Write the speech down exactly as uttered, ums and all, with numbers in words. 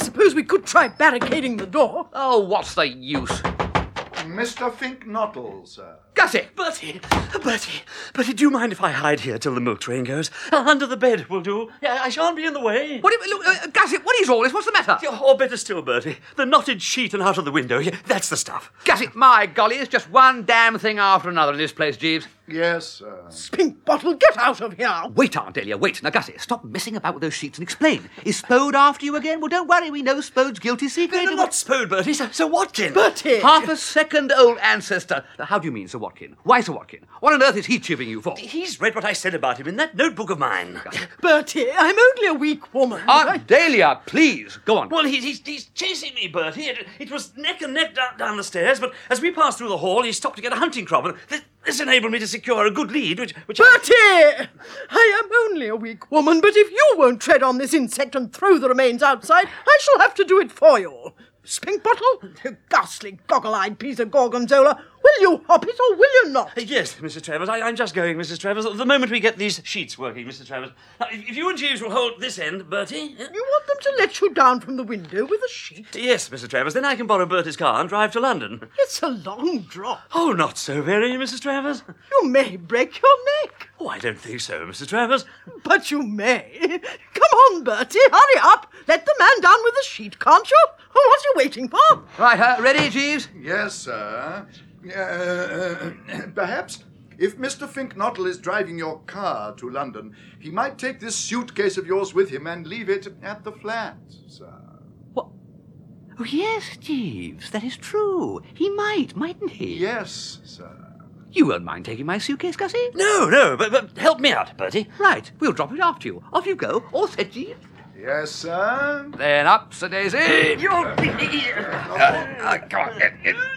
suppose we could try barricading the door. Oh, what's the use? Mister Finknottle, sir. Gussie! Bertie, Bertie, Bertie, do you mind if I hide here till the milk train goes? Uh, under the bed will do. Yeah, I shan't be in the way. What, look, uh, Gussie, what is all this? What's the matter? Or better still, Bertie, the knotted sheet and out of the window. Yeah, that's the stuff. Gussie, my golly, it's just one damn thing after another in this place, Jeeves. Yes, sir. Spink Bottle, get out of here. Wait, Aunt Delia, wait. Now, Gussie, stop messing about with those sheets and explain. Is Spode after you again? Well, don't worry, we know Spode's guilty secret. No, no, not Spode, Bertie, Sir, Sir Watkin. Bertie! Half a second old ancestor. Now, how do you mean, Sir Watkin? Why Sir Watkin? What on earth is he chipping you for? He's read what I said about him in that notebook of mine. Bertie, I'm only a weak woman. Aunt Delia, please, go on. Well, he, he's, he's chasing me, Bertie. It, it was neck and neck down, down the stairs, but as we passed through the hall, he stopped to get a hunting crop, and this, this enabled me to secure a good lead, which... which Bertie! I... I am only a weak woman, but if you won't tread on this insect and throw the remains outside, I shall have to do it for you. Spink Bottle, you ghastly, goggle-eyed piece of gorgonzola, will you hop it or will you not? Uh, yes, Missus Travers, I, I'm just going, Missus Travers. The moment we get these sheets working, Missus Travers. Now, if, if you and Jeeves will hold this end, Bertie... uh, You want them to let you down from the window with a sheet? Yes, Missus Travers, then I can borrow Bertie's car and drive to London. It's a long drop. Oh, not so very, Missus Travers. You may break your neck. Oh, I don't think so, Missus Travers. But you may. Come on, Bertie, hurry up. Let the man down with the sheet, can't you? Oh, what are you waiting for? Right, uh, ready, Jeeves? Yes, sir. Uh, perhaps if Mister Finknottle is driving your car to London, he might take this suitcase of yours with him and leave it at the flat, sir. What? Oh, yes, Jeeves, that is true. He might, mightn't he? Yes, sir. You won't mind taking my suitcase, Gussie? No, no, but, but help me out, Bertie. Right, we'll drop it after you. Off you go. All set, Jeeves? Yes, sir. Then up, Sir Daisy. You're... Uh, uh, come on, get, get.